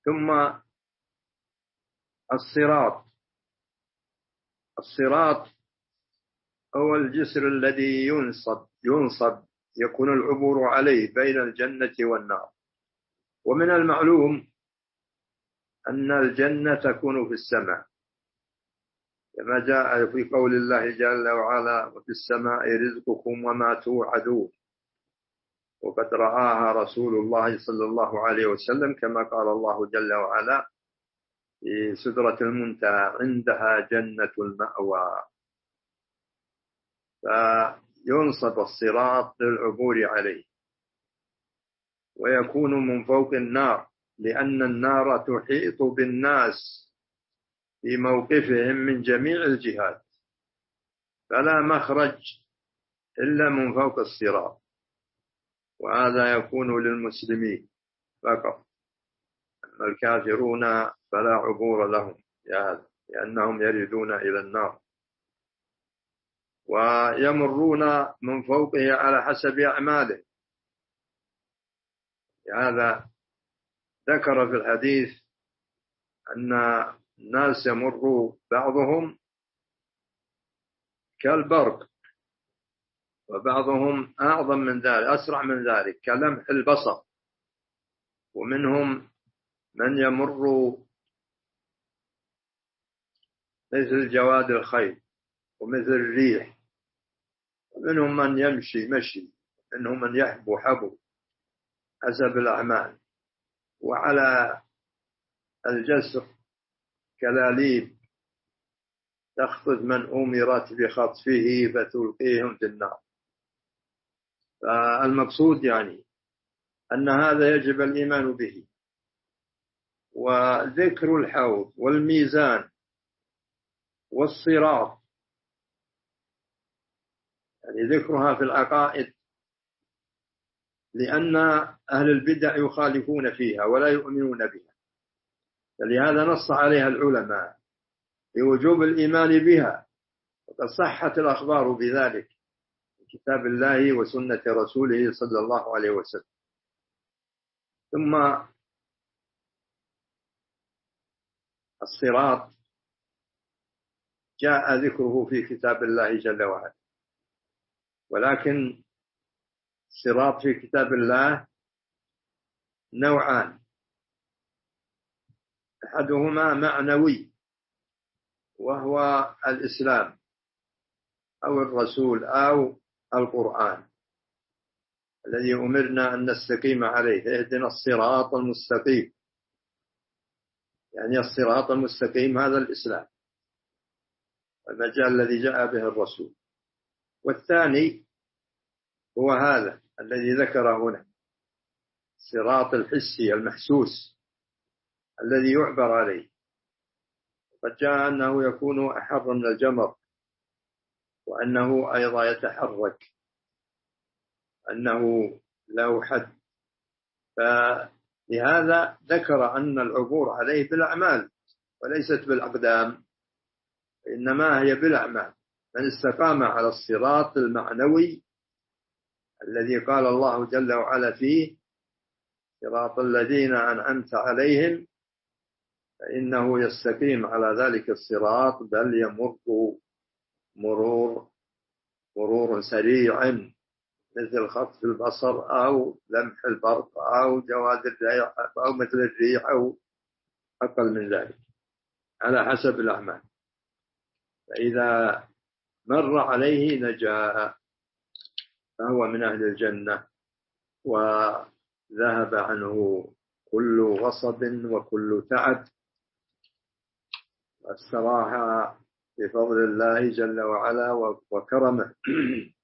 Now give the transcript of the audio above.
ثم الصراط هو الجسر الذي ينصب يكون العبور عليه بين الجنة والنار. ومن المعلوم أن الجنة تكون في السماء، كما جاء في قول الله جل وعلا: وفي السماء رزقكم وما توعدون. وقد رآها رسول الله صلى الله عليه وسلم، كما قال الله جل وعلا في سدرة المنتهى: عندها جنة المأوى. فينصب الصراط للعبور عليه، ويكون من فوق النار، لأن النار تحيط بالناس في موقفهم من جميع الجهات، فلا مخرج إلا من فوق الصراط. وهذا يكون للمسلمين فقط، أما الكافرون فلا عبور لهم لأنهم يردون إلى النار ويمرون من فوقه على حسب أعماله. لهذا ذكر في الحديث أن الناس يمر بعضهم كالبرق، وبعضهم أعظم من ذلك أسرع من ذلك كلمح البصر، ومنهم من يمر مثل جواد الخيل ومثل الريح، ومنهم من يمشي مشي، ومنهم من يحبو حبو حسب الأعمال. وعلى الجسر كلاليب تخطف من أمرت بخطفه فتلقيهم في النار. فالمقصود يعني أن هذا يجب الإيمان به. وذكر الحوض والميزان والصراط يعني ذكرها في العقائد، لأن أهل البدع يخالفون فيها ولا يؤمنون بها، فلهذا نص عليها العلماء بوجوب الإيمان بها، وقد صحت الأخبار بذلك في كتاب الله وسنة رسوله صلى الله عليه وسلم. ثم الصراط جاء ذكره في كتاب الله جل وعلا، ولكن الصراط في كتاب الله نوعان: أحدهما معنوي وهو الإسلام أو الرسول أو القرآن الذي أمرنا أن نستقيم عليه: اهدنا الصراط المستقيم. يعني الصراط المستقيم هذا الإسلام، المجال الذي جاء به الرسول. والثاني هو هذا الذي ذكره هنا، الصراط الحسي المحسوس الذي يعبر عليه. قد جاء أنه يكون أحر من الجمر، وأنه أيضا يتحرك، أنه له حد. فلهذا ذكر أن العبور عليه بالأعمال وليست بالأقدام، إنما هي بالأعمال. من استقام على الصراط المعنوي الذي قال الله جل وعلا فيه: صراط الذين أنعمت عليهم، فإنه يستقيم على ذلك الصراط، بل يمر مرور سريعا مثل خطف البصر أو لمح البرق أو جواد الريح أو مثل الريح أو أقل من ذلك على حسب الأعمال. فإذا مر عليه نجا، فهو من أهل الجنة، وذهب عنه كل غصب وكل تعب، واستراح بفضل الله جل وعلا وكرمه